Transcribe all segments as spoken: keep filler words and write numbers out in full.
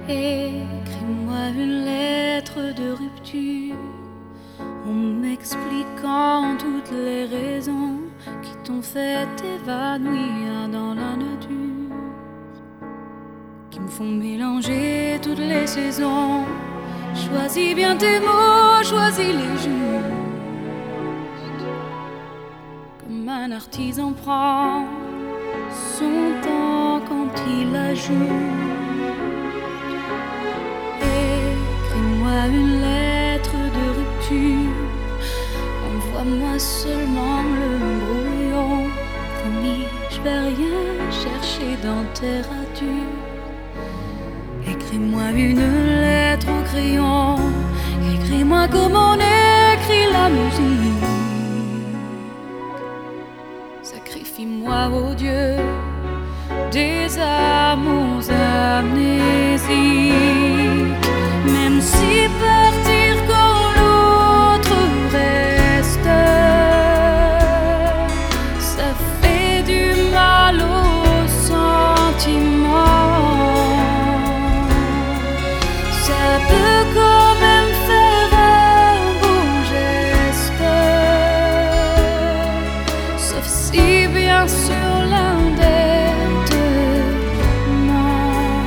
Écris-moi une lettre de rupture en m'expliquant toutes les raisons qui t'ont fait évanouir dans la nature, qui me font mélanger toutes les saisons. Choisis bien tes mots, choisis les justes, comme un artisan prend son temps quand il ajoute. Écris-moi une lettre de rupture, envoie-moi seulement le brouillon. Promis, je vais rien chercher dans tes ratures. Écris-moi une lettre au crayon, écris-moi comme on écrit la musique. Sacrifie-moi, ô Dieu, des amours amnésiques. Même si partir quand l'autre reste, ça fait du mal aux sentiments. Ça peut quand même faire un beau geste, sauf si bien sûr l'un des deux ment.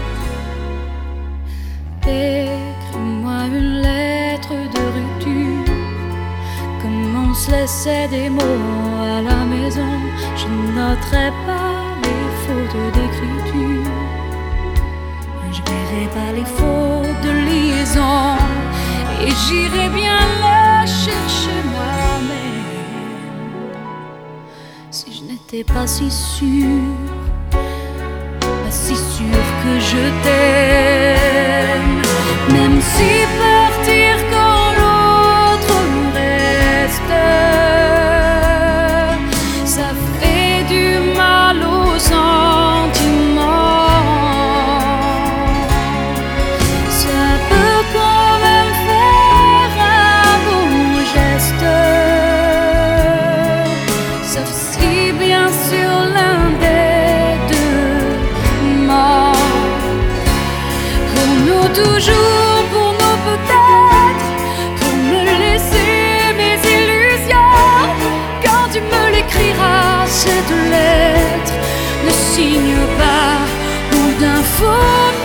Écris-moi une lettre de rupture, comme on se laissait des mots à la maison. Je noterai pas les fautes d'écriture, je verrai pas les fautes de liaison, et j'irai bien la chercher moi-même. Si je n'étais pas si sûre, pas si sûre que je t'aime. Même si partir quand l'autre reste, ça fait du mal aux sentiments. Ça peut quand même faire un beau geste, sauf si bien sûr l'un des deux ment. Pour nous toujours, pour nous peut-être, pour me laisser mes illusions. Quand tu me l'écriras, cette lettre ne signe pas ou d'un faux